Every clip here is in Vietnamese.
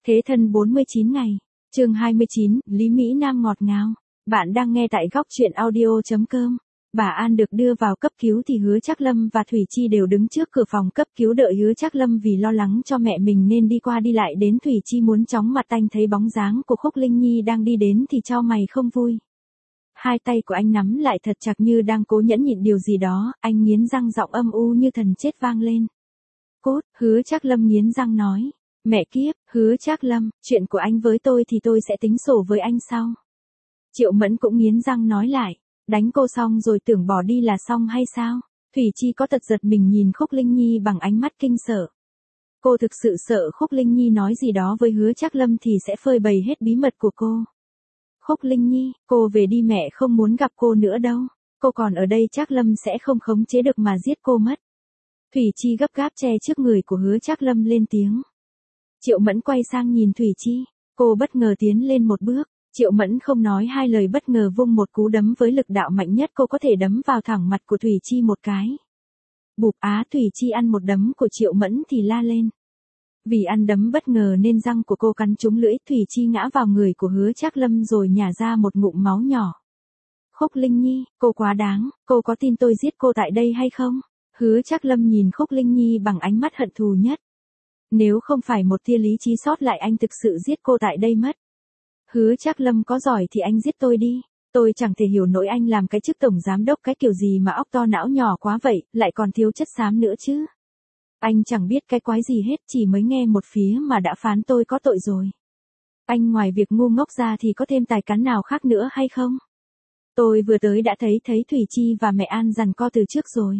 Thế thân 49 ngày. Chương 29, Lý Mỹ Nam ngọt ngào. Bạn đang nghe tại góc truyện audio.com. Bà An được đưa vào cấp cứu thì Hứa Trác Lâm và Thủy Chi đều đứng trước cửa phòng cấp cứu đợi Hứa Trác Lâm vì lo lắng cho mẹ mình nên đi qua đi lại đến Thủy Chi muốn chóng mặt anh thấy bóng dáng của Khúc Linh Nhi đang đi đến thì chau mày không vui. Hai tay của anh nắm lại thật chặt như đang cố nhẫn nhịn điều gì đó, anh nghiến răng giọng âm u như thần chết vang lên. Cốt, Hứa Trác Lâm nghiến răng nói. Mẹ kiếp, Hứa Trác Lâm, chuyện của anh với tôi thì tôi sẽ tính sổ với anh sau. Triệu Mẫn cũng nghiến răng nói lại. Đánh cô xong rồi tưởng bỏ đi là xong hay sao? Thủy Chi có tật giật mình nhìn Khúc Linh Nhi bằng ánh mắt kinh sợ. Cô thực sự sợ Khúc Linh Nhi nói gì đó với Hứa Trác Lâm thì sẽ phơi bày hết bí mật của cô. Khúc Linh Nhi, cô về đi mẹ không muốn gặp cô nữa đâu. Cô còn ở đây Trác Lâm sẽ không khống chế được mà giết cô mất. Thủy Chi gấp gáp che trước người của Hứa Trác Lâm lên tiếng. Triệu Mẫn quay sang nhìn Thủy Chi. Cô bất ngờ tiến lên một bước. Triệu Mẫn không nói hai lời bất ngờ vung một cú đấm với lực đạo mạnh nhất cô có thể đấm vào thẳng mặt của Thủy Chi một cái. Bụp Thủy Chi ăn một đấm của Triệu Mẫn thì la lên. Vì ăn đấm bất ngờ nên răng của cô cắn trúng lưỡi Thủy Chi ngã vào người của Hứa Trác Lâm rồi nhả ra một ngụm máu nhỏ. Khúc Linh Nhi, cô quá đáng, cô có tin tôi giết cô tại đây hay không? Hứa Trác Lâm nhìn Khúc Linh Nhi bằng ánh mắt hận thù nhất. Nếu không phải một tia lý trí sót lại anh thực sự giết cô tại đây mất. Hứa Trác Lâm có giỏi thì anh giết tôi đi. Tôi chẳng thể hiểu nổi anh làm cái chức tổng giám đốc cái kiểu gì mà óc to não nhỏ quá vậy, lại còn thiếu chất xám nữa chứ. Anh chẳng biết cái quái gì hết, chỉ mới nghe một phía mà đã phán tôi có tội rồi. Anh ngoài việc ngu ngốc ra thì có thêm tài cán nào khác nữa hay không? Tôi vừa tới đã thấy Thủy Chi và mẹ An giằng co từ trước rồi.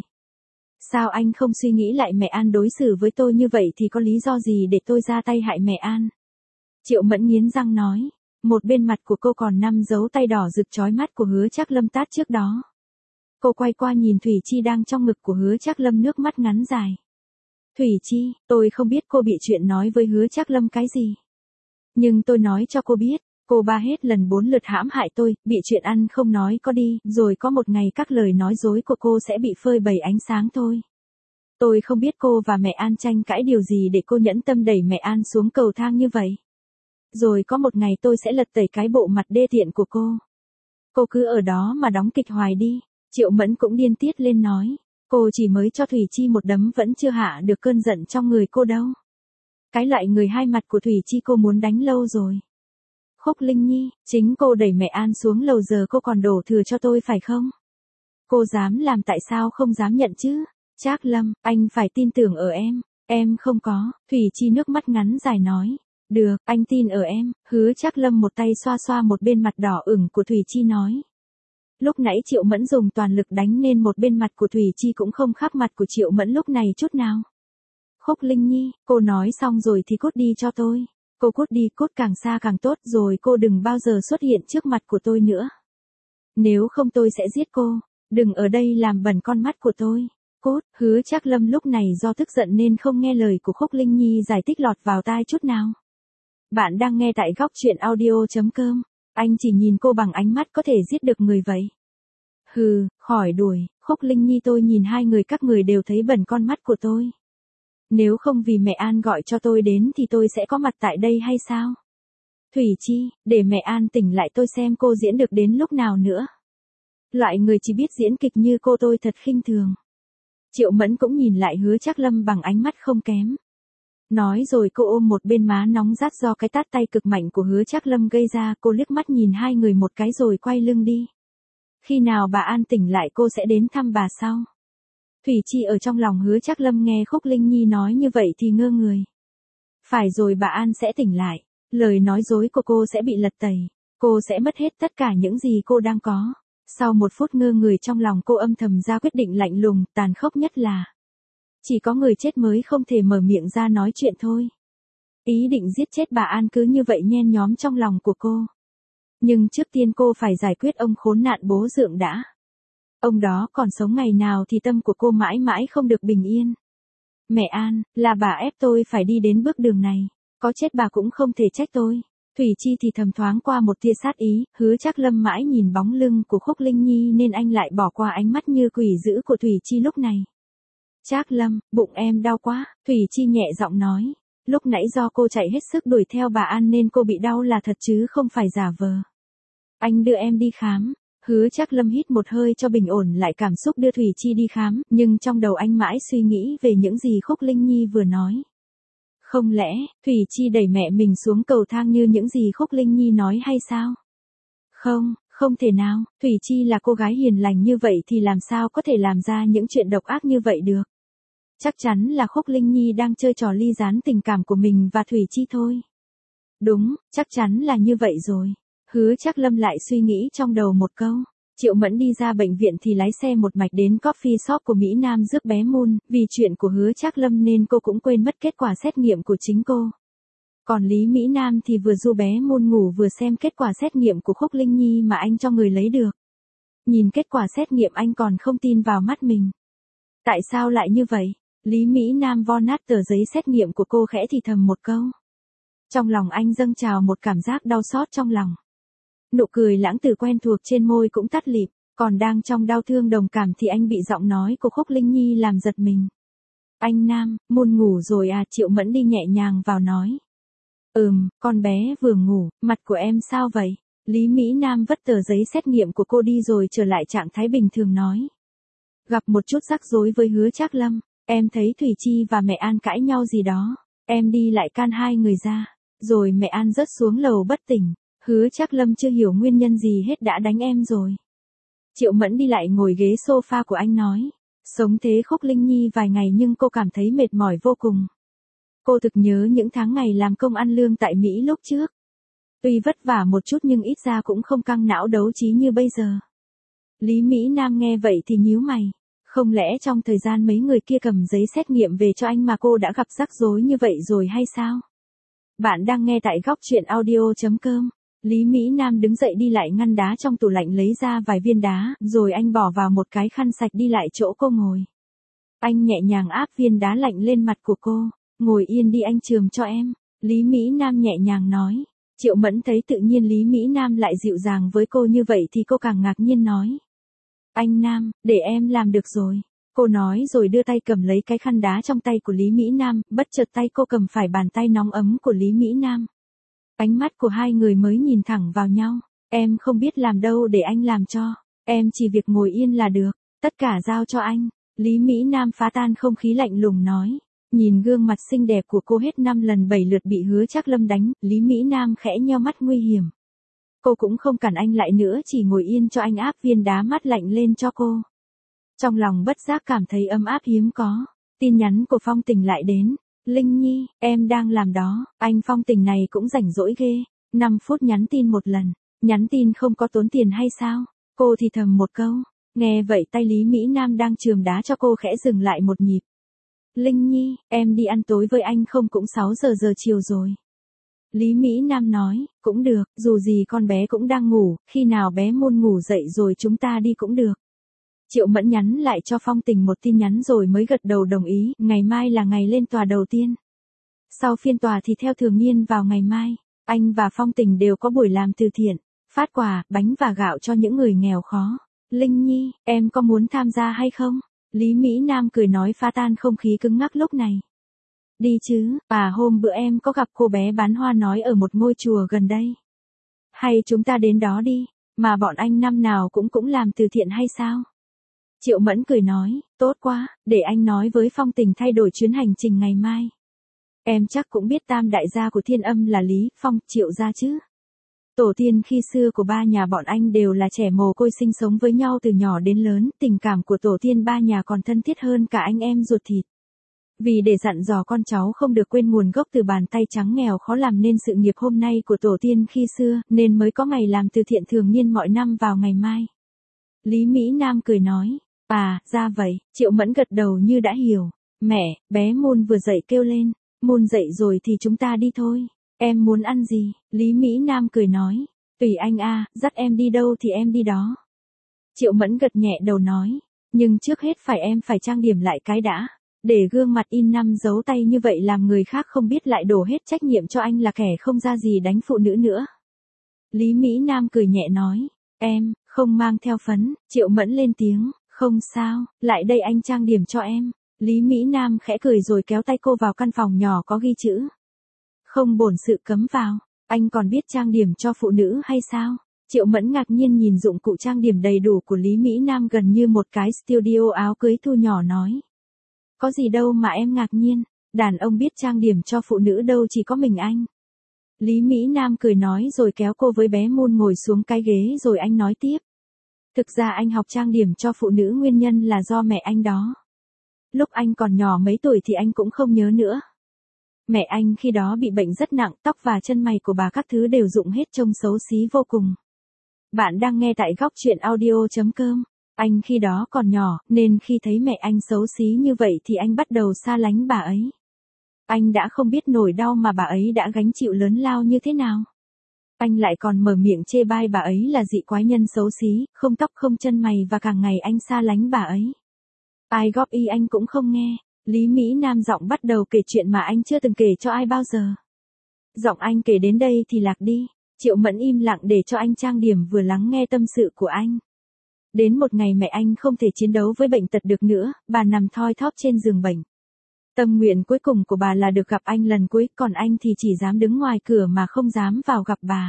Sao anh không suy nghĩ lại mẹ An đối xử với tôi như vậy thì có lý do gì để tôi ra tay hại mẹ An? Triệu Mẫn nghiến răng nói. Một bên mặt của cô còn 5 dấu tay đỏ rực chói mắt của Hứa Trác Lâm tát trước đó. Cô quay qua nhìn Thủy Chi đang trong ngực của Hứa Trác Lâm nước mắt ngắn dài. Thủy Chi, tôi không biết cô bị chuyện nói với Hứa Trác Lâm cái gì. Nhưng tôi nói cho cô biết, cô 3 hết lần 4 lượt hãm hại tôi, bị chuyện ăn không nói có đi, rồi có một ngày các lời nói dối của cô sẽ bị phơi bày ánh sáng thôi. Tôi không biết cô và mẹ An tranh cãi điều gì để cô nhẫn tâm đẩy mẹ An xuống cầu thang như vậy. Rồi có một ngày tôi sẽ lật tẩy cái bộ mặt đê tiện của cô. Cô cứ ở đó mà đóng kịch hoài đi. Triệu Mẫn cũng điên tiết lên nói. Cô chỉ mới cho Thủy Chi một đấm vẫn chưa hạ được cơn giận trong người cô đâu. Cái loại người hai mặt của Thủy Chi cô muốn đánh lâu rồi. Khúc Linh Nhi, chính cô đẩy mẹ An xuống lầu giờ cô còn đổ thừa cho tôi phải không? Cô dám làm tại sao không dám nhận chứ? Trác Lâm, anh phải tin tưởng ở em không có. Thủy Chi nước mắt ngắn dài nói. Được, anh tin ở em. Hứa Trác Lâm một tay xoa xoa một bên mặt đỏ ửng của Thủy Chi nói. Lúc nãy Triệu Mẫn dùng toàn lực đánh nên một bên mặt của Thủy Chi cũng không khác mặt của Triệu Mẫn lúc này chút nào. Khúc Linh Nhi, cô nói xong rồi thì cút đi cho tôi. Cô cút đi, cút càng xa càng tốt rồi cô đừng bao giờ xuất hiện trước mặt của tôi nữa. Nếu không tôi sẽ giết cô. Đừng ở đây làm bẩn con mắt của tôi. Cút, Hứa Trác Lâm lúc này do tức giận nên không nghe lời của Khúc Linh Nhi giải thích lọt vào tai chút nào. Bạn đang nghe tại góc truyện audio.com. Anh chỉ nhìn cô bằng ánh mắt có thể giết được người vậy. Hừ, khỏi đuổi, Khúc Linh Nhi tôi nhìn hai người các người đều thấy bẩn con mắt của tôi. Nếu không vì mẹ An gọi cho tôi đến thì tôi sẽ có mặt tại đây hay sao? Thủy Chi, để mẹ An tỉnh lại tôi xem cô diễn được đến lúc nào nữa. Loại người chỉ biết diễn kịch như cô tôi thật khinh thường. Triệu Mẫn cũng nhìn lại Hứa Trác Lâm bằng ánh mắt không kém. Nói rồi cô ôm một bên má nóng rát do cái tát tay cực mạnh của Hứa Trác Lâm gây ra, cô liếc mắt nhìn hai người một cái rồi quay lưng đi. Khi nào bà An tỉnh lại cô sẽ đến thăm bà sau. Thủy Chi ở trong lòng Hứa Trác Lâm nghe Khúc Linh Nhi nói như vậy thì ngơ người. Phải rồi bà An sẽ tỉnh lại, lời nói dối của cô sẽ bị lật tẩy, cô sẽ mất hết tất cả những gì cô đang có. Sau một phút ngơ người trong lòng cô âm thầm ra quyết định lạnh lùng, tàn khốc nhất là chỉ có người chết mới không thể mở miệng ra nói chuyện thôi. Ý định giết chết bà An cứ như vậy nhen nhóm trong lòng của cô. Nhưng trước tiên cô phải giải quyết ông khốn nạn bố Dượng đã. Ông đó còn sống ngày nào thì tâm của cô mãi mãi không được bình yên. Mẹ An, là bà ép tôi phải đi đến bước đường này. Có chết bà cũng không thể trách tôi. Thủy Chi thì thầm thoáng qua một tia sát ý, Hứa Trác Lâm mãi nhìn bóng lưng của Khúc Linh Nhi nên anh lại bỏ qua ánh mắt như quỷ dữ của Thủy Chi lúc này. Trác Lâm, bụng em đau quá, Thủy Chi nhẹ giọng nói. Lúc nãy do cô chạy hết sức đuổi theo bà An nên cô bị đau là thật chứ không phải giả vờ. Anh đưa em đi khám. Hứa Trác Lâm hít một hơi cho bình ổn lại cảm xúc đưa Thủy Chi đi khám, nhưng trong đầu anh mãi suy nghĩ về những gì Khúc Linh Nhi vừa nói. Không lẽ, Thủy Chi đẩy mẹ mình xuống cầu thang như những gì Khúc Linh Nhi nói hay sao? Không, không thể nào, Thủy Chi là cô gái hiền lành như vậy thì làm sao có thể làm ra những chuyện độc ác như vậy được. Chắc chắn là Khúc Linh Nhi đang chơi trò ly gián tình cảm của mình và Thủy Chi thôi. Đúng, chắc chắn là như vậy rồi. Hứa Trác Lâm lại suy nghĩ trong đầu một câu. Triệu Mẫn đi ra bệnh viện thì lái xe một mạch đến coffee shop của Mỹ Nam rước bé Moon, vì chuyện của Hứa Trác Lâm nên cô cũng quên mất kết quả xét nghiệm của chính cô. Còn Lý Mỹ Nam thì vừa du bé Moon ngủ vừa xem kết quả xét nghiệm của Khúc Linh Nhi mà anh cho người lấy được. Nhìn kết quả xét nghiệm anh còn không tin vào mắt mình. Tại sao lại như vậy? Lý Mỹ Nam vo nát tờ giấy xét nghiệm của cô khẽ thì thầm một câu. Trong lòng anh dâng trào một cảm giác đau xót trong lòng. Nụ cười lãng tử quen thuộc trên môi cũng tắt lịm, còn đang trong đau thương đồng cảm thì anh bị giọng nói của Khúc Linh Nhi làm giật mình. Anh Nam, Moon ngủ rồi à? Triệu Mẫn đi nhẹ nhàng vào nói. Con bé vừa ngủ, mặt của em sao vậy? Lý Mỹ Nam vất tờ giấy xét nghiệm của cô đi rồi trở lại trạng thái bình thường nói. Gặp một chút rắc rối với Hứa Trác Lâm, em thấy Thủy Chi và mẹ An cãi nhau gì đó, em đi lại can hai người ra, rồi mẹ An rớt xuống lầu bất tỉnh. Hứa Trác Lâm chưa hiểu nguyên nhân gì hết đã đánh em rồi. Triệu Mẫn đi lại ngồi ghế sofa của anh nói. Sống thế Khúc Linh Nhi vài ngày nhưng cô cảm thấy mệt mỏi vô cùng. Cô thực nhớ những tháng ngày làm công ăn lương tại Mỹ lúc trước. Tuy vất vả một chút nhưng ít ra cũng không căng não đấu trí như bây giờ. Lý Mỹ Nam nghe vậy thì nhíu mày. Không lẽ trong thời gian mấy người kia cầm giấy xét nghiệm về cho anh mà cô đã gặp rắc rối như vậy rồi hay sao? Bạn đang nghe tại góc truyện audio.com. Lý Mỹ Nam đứng dậy đi lại ngăn đá trong tủ lạnh lấy ra vài viên đá, rồi anh bỏ vào một cái khăn sạch đi lại chỗ cô ngồi. Anh nhẹ nhàng áp viên đá lạnh lên mặt của cô. Ngồi yên đi anh chườm cho em. Lý Mỹ Nam nhẹ nhàng nói. Triệu Mẫn thấy tự nhiên Lý Mỹ Nam lại dịu dàng với cô như vậy thì cô càng ngạc nhiên nói. Anh Nam, để em làm được rồi. Cô nói rồi đưa tay cầm lấy cái khăn đá trong tay của Lý Mỹ Nam, bất chợt tay cô cầm phải bàn tay nóng ấm của Lý Mỹ Nam. Ánh mắt của hai người mới nhìn thẳng vào nhau. Em không biết làm đâu để anh làm cho. Em chỉ việc ngồi yên là được. Tất cả giao cho anh. Lý Mỹ Nam phá tan không khí lạnh lùng nói. Nhìn gương mặt xinh đẹp của cô hết 5 lần 7 lượt bị Hứa Trác Lâm đánh, Lý Mỹ Nam khẽ nheo mắt nguy hiểm. Cô cũng không cản anh lại nữa, chỉ ngồi yên cho anh áp viên đá mát lạnh lên cho cô. Trong lòng bất giác cảm thấy ấm áp hiếm có. Tin nhắn của Phong Tình lại đến. Linh Nhi, em đang làm đó, anh Phong Tình này cũng rảnh rỗi ghê. 5 phút nhắn tin một lần, nhắn tin không có tốn tiền hay sao? Cô thì thầm một câu. Nghe vậy tay Lý Mỹ Nam đang chườm đá cho cô khẽ dừng lại một nhịp. Linh Nhi, em đi ăn tối với anh không cũng 6 giờ chiều rồi. Lý Mỹ Nam nói, cũng được, dù gì con bé cũng đang ngủ, khi nào bé Moon ngủ dậy rồi chúng ta đi cũng được. Triệu Mẫn nhắn lại cho Phong Tình một tin nhắn rồi mới gật đầu đồng ý, ngày mai là ngày lên tòa đầu tiên. Sau phiên tòa thì theo thường niên vào ngày mai, anh và Phong Tình đều có buổi làm từ thiện, phát quà, bánh và gạo cho những người nghèo khó. Linh Nhi, em có muốn tham gia hay không? Lý Mỹ Nam cười nói phá tan không khí cứng ngắc lúc này. Đi chứ, hôm bữa em có gặp cô bé bán hoa nói ở một ngôi chùa gần đây. Hay chúng ta đến đó đi, mà bọn anh năm nào cũng làm từ thiện hay sao? Triệu Mẫn cười nói, tốt quá, để anh nói với Phong Tình thay đổi chuyến hành trình ngày mai. Em chắc cũng biết tam đại gia của Thiên Âm là Lý, Phong, Triệu gia chứ. Tổ tiên khi xưa của ba nhà bọn anh đều là trẻ mồ côi sinh sống với nhau từ nhỏ đến lớn, tình cảm của tổ tiên ba nhà còn thân thiết hơn cả anh em ruột thịt. Vì để dặn dò con cháu không được quên nguồn gốc từ bàn tay trắng nghèo khó làm nên sự nghiệp hôm nay của tổ tiên khi xưa, nên mới có ngày làm từ thiện thường niên mọi năm vào ngày mai. Lý Mỹ Nam cười nói, ra vậy, Triệu Mẫn gật đầu như đã hiểu. Mẹ, bé Moon vừa dậy kêu lên, Moon dậy rồi thì chúng ta đi thôi. Em muốn ăn gì? Lý Mỹ Nam cười nói, tùy anh dắt em đi đâu thì em đi đó. Triệu Mẫn gật nhẹ đầu nói, nhưng trước hết em phải trang điểm lại cái đã. Để gương mặt in 5 dấu tay như vậy làm người khác không biết lại đổ hết trách nhiệm cho anh là kẻ không ra gì đánh phụ nữ nữa. Lý Mỹ Nam cười nhẹ nói, em, không mang theo phấn. Triệu Mẫn lên tiếng, không sao, lại đây anh trang điểm cho em. Lý Mỹ Nam khẽ cười rồi kéo tay cô vào căn phòng nhỏ có ghi chữ, Không bổn sự cấm vào, anh còn biết trang điểm cho phụ nữ hay sao? Triệu Mẫn ngạc nhiên nhìn dụng cụ trang điểm đầy đủ của Lý Mỹ Nam gần như một cái studio áo cưới thu nhỏ nói. Có gì đâu mà em ngạc nhiên, đàn ông biết trang điểm cho phụ nữ đâu chỉ có mình anh. Lý Mỹ Nam cười nói rồi kéo cô với bé Moon ngồi xuống cái ghế rồi anh nói tiếp. Thực ra anh học trang điểm cho phụ nữ nguyên nhân là do mẹ anh đó. Lúc anh còn nhỏ mấy tuổi thì anh cũng không nhớ nữa. Mẹ anh khi đó bị bệnh rất nặng, tóc và chân mày của bà các thứ đều rụng hết trông xấu xí vô cùng. Bạn đang nghe tại góc truyện audio.com. Anh khi đó còn nhỏ, nên khi thấy mẹ anh xấu xí như vậy thì anh bắt đầu xa lánh bà ấy. Anh đã không biết nỗi đau mà bà ấy đã gánh chịu lớn lao như thế nào. Anh lại còn mở miệng chê bai bà ấy là dị quái nhân xấu xí, không tóc không chân mày và càng ngày anh xa lánh bà ấy. Ai góp ý anh cũng không nghe. Lý Mỹ Nam giọng bắt đầu kể chuyện mà anh chưa từng kể cho ai bao giờ. Giọng anh kể đến đây thì lạc đi. Triệu Mẫn im lặng để cho anh trang điểm vừa lắng nghe tâm sự của anh. Đến một ngày mẹ anh không thể chiến đấu với bệnh tật được nữa, bà nằm thoi thóp trên giường bệnh. Tâm nguyện cuối cùng của bà là được gặp anh lần cuối, còn anh thì chỉ dám đứng ngoài cửa mà không dám vào gặp bà.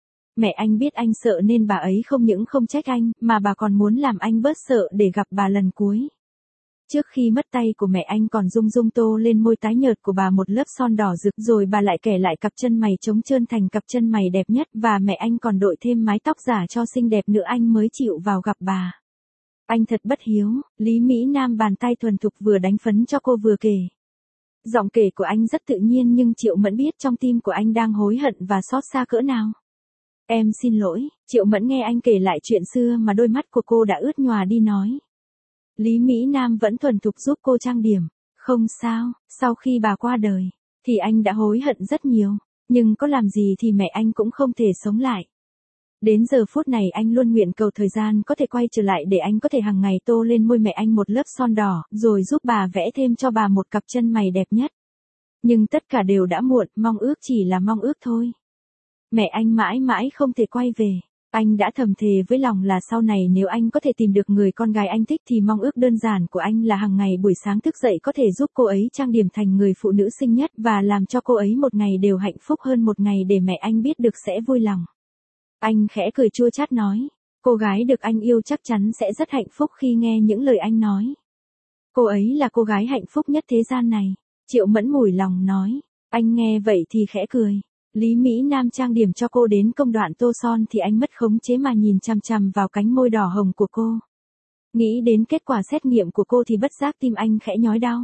Mẹ anh biết anh sợ nên bà ấy không những không trách anh, mà bà còn muốn làm anh bớt sợ để gặp bà lần cuối. Trước khi mất tay của mẹ anh còn rung rung tô lên môi tái nhợt của bà một lớp son đỏ rực, rồi bà lại kẻ lại cặp chân mày trống trơn thành cặp chân mày đẹp nhất, và mẹ anh còn đội thêm mái tóc giả cho xinh đẹp nữa anh mới chịu vào gặp bà. Anh thật bất hiếu. Lý Mỹ Nam bàn tay thuần thục vừa đánh phấn cho cô vừa kể. Giọng kể của anh rất tự nhiên nhưng Triệu Mẫn biết trong tim của anh đang hối hận và xót xa cỡ nào. Em xin lỗi. Triệu Mẫn nghe anh kể lại chuyện xưa mà đôi mắt của cô đã ướt nhòa đi nói. Lý Mỹ Nam vẫn thuần thục giúp cô trang điểm. Không sao, sau khi bà qua đời, thì anh đã hối hận rất nhiều, nhưng có làm gì thì mẹ anh cũng không thể sống lại. Đến giờ phút này anh luôn nguyện cầu thời gian có thể quay trở lại để anh có thể hàng ngày tô lên môi mẹ anh một lớp son đỏ, rồi giúp bà vẽ thêm cho bà một cặp chân mày đẹp nhất. Nhưng tất cả đều đã muộn, mong ước chỉ là mong ước thôi. Mẹ anh mãi mãi không thể quay về. Anh đã thầm thề với lòng là sau này nếu anh có thể tìm được người con gái anh thích thì mong ước đơn giản của anh là hàng ngày buổi sáng thức dậy có thể giúp cô ấy trang điểm thành người phụ nữ xinh nhất và làm cho cô ấy một ngày đều hạnh phúc hơn một ngày để mẹ anh biết được sẽ vui lòng. Anh khẽ cười chua chát nói, cô gái được anh yêu chắc chắn sẽ rất hạnh phúc khi nghe những lời anh nói. Cô ấy là cô gái hạnh phúc nhất thế gian này. Triệu Mẫn mủi lòng nói, anh nghe vậy thì khẽ cười. Lý Mỹ Nam trang điểm cho cô đến công đoạn tô son thì anh mất khống chế mà nhìn chằm chằm vào cánh môi đỏ hồng của cô. Nghĩ đến kết quả xét nghiệm của cô thì bất giác tim anh khẽ nhói đau.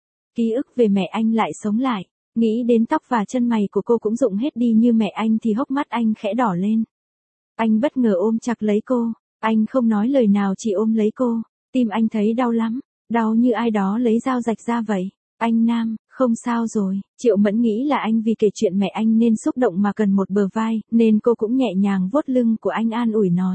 Ký ức về mẹ anh lại sống lại. Nghĩ đến tóc và chân mày của cô cũng rụng hết đi như mẹ anh thì hốc mắt anh khẽ đỏ lên. Anh bất ngờ ôm chặt lấy cô. Anh không nói lời nào chỉ ôm lấy cô. Tim anh thấy đau lắm. Đau như ai đó lấy dao rạch ra vậy. Anh Nam, không sao rồi. Triệu Mẫn nghĩ là anh vì kể chuyện mẹ anh nên xúc động mà cần một bờ vai, nên cô cũng nhẹ nhàng vuốt lưng của anh an ủi nói.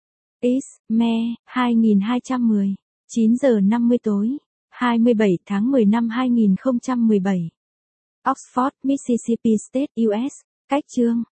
Me, 2210, 9 giờ 50 tối, 27 tháng 10 năm 2017. Oxford, Mississippi State, US. Cách chương